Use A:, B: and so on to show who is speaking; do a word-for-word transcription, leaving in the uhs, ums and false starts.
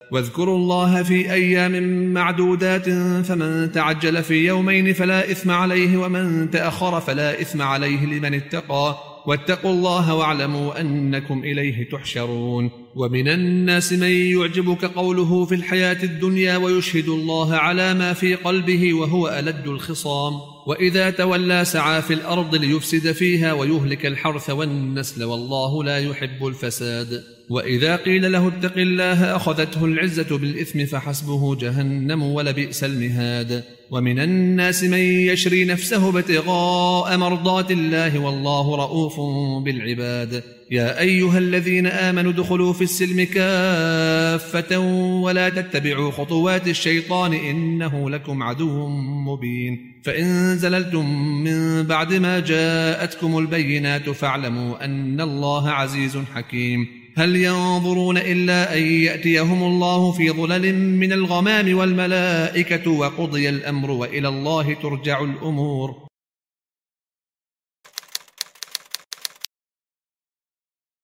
A: واذكروا الله في أيام معدودات فمن تعجل في يومين فلا إثم عليه ومن تأخر فلا إثم عليه لمن اتقى واتقوا الله واعلموا أنكم إليه تحشرون. ومن الناس من يعجبك قوله في الحياة الدنيا ويشهد الله على ما في قلبه وهو ألد الخصام، وإذا تولى سعى في الأرض ليفسد فيها ويهلك الحرث والنسل والله لا يحب الفساد. وإذا قيل له اتق الله أخذته العزة بالإثم فحسبه جهنم ولبئس المهاد. ومن الناس من يشري نفسه ابتغاء مرضات الله والله رؤوف بالعباد. يا أيها الذين آمنوا ادخلوا في السلم كافة ولا تتبعوا خطوات الشيطان إنه لكم عدو مبين. فإن زللتم من بعد ما جاءتكم البينات فاعلموا أن الله عزيز حكيم. هل ينظرون إلا أن يأتيهم الله في ظلل من الغمام والملائكة وقضي الأمر وإلى الله ترجع الأمور.